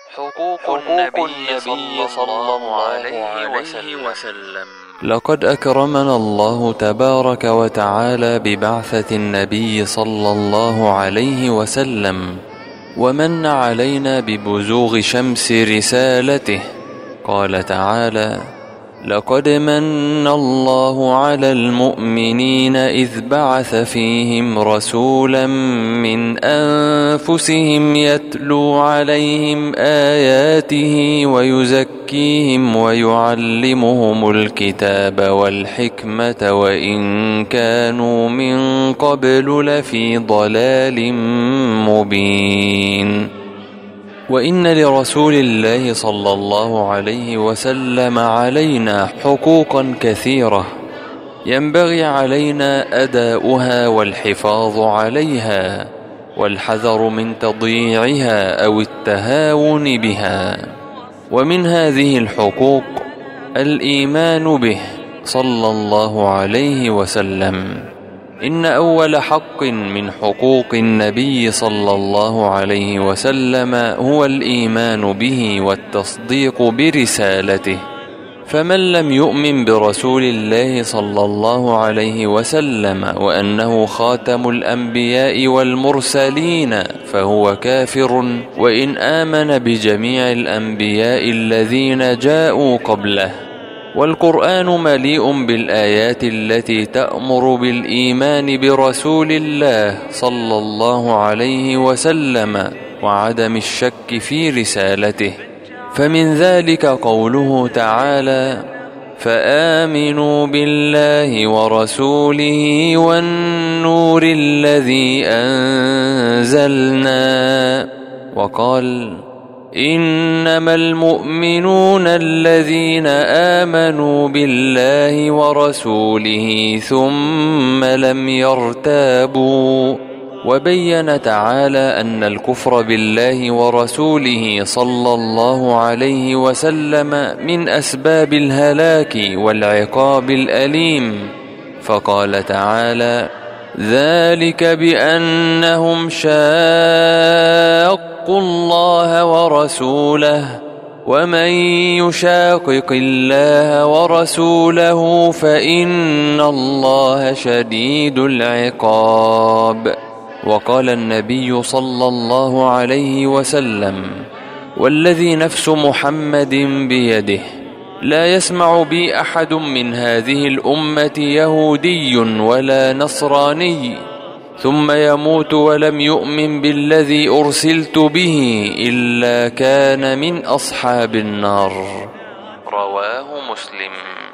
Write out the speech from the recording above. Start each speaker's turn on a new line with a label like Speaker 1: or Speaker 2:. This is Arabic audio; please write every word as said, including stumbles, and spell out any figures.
Speaker 1: حقوق النبي صلى الله عليه وسلم.
Speaker 2: لقد أكرمنا الله تبارك وتعالى ببعثة النبي صلى الله عليه وسلم، ومن علينا ببزوغ شمس رسالته. قال تعالى: لقد من الله على المؤمنين إذ بعث فيهم رسولا من أنفسهم يتلو عليهم آياته ويزكيهم ويعلمهم الكتاب والحكمة وإن كانوا من قبل لفي ضلال مبين. وإن لرسول الله صلى الله عليه وسلم علينا حقوقا كثيرة ينبغي علينا أداؤها والحفاظ عليها والحذر من تضييعها أو التهاون بها. ومن هذه الحقوق الإيمان به صلى الله عليه وسلم. إن أول حق من حقوق النبي صلى الله عليه وسلم هو الإيمان به والتصديق برسالته، فمن لم يؤمن برسول الله صلى الله عليه وسلم وأنه خاتم الأنبياء والمرسلين فهو كافر، وإن آمن بجميع الأنبياء الذين جاءوا قبله. والقرآن مليء بالآيات التي تأمر بالإيمان برسول الله صلى الله عليه وسلم وعدم الشك في رسالته. فمن ذلك قوله تعالى: فآمنوا بالله ورسوله والنور الذي أنزلنا. وقال: إنما المؤمنون الذين آمنوا بالله ورسوله ثم لم يرتابوا. وبين تعالى أن الكفر بالله ورسوله صلى الله عليه وسلم من أسباب الهلاك والعقاب الأليم، فقال تعالى: ذلك بأنهم شاقوا الله ورسوله ومن يشاقق الله ورسوله فإن الله شديد العقاب. وقال النبي صلى الله عليه وسلم: والذي نفس محمد بيده لا يسمع بي أحد من هذه الأمة يهودي ولا نصراني ثم يموت ولم يؤمن بالذي أرسلت به إلا كان من أصحاب النار. رواه مسلم.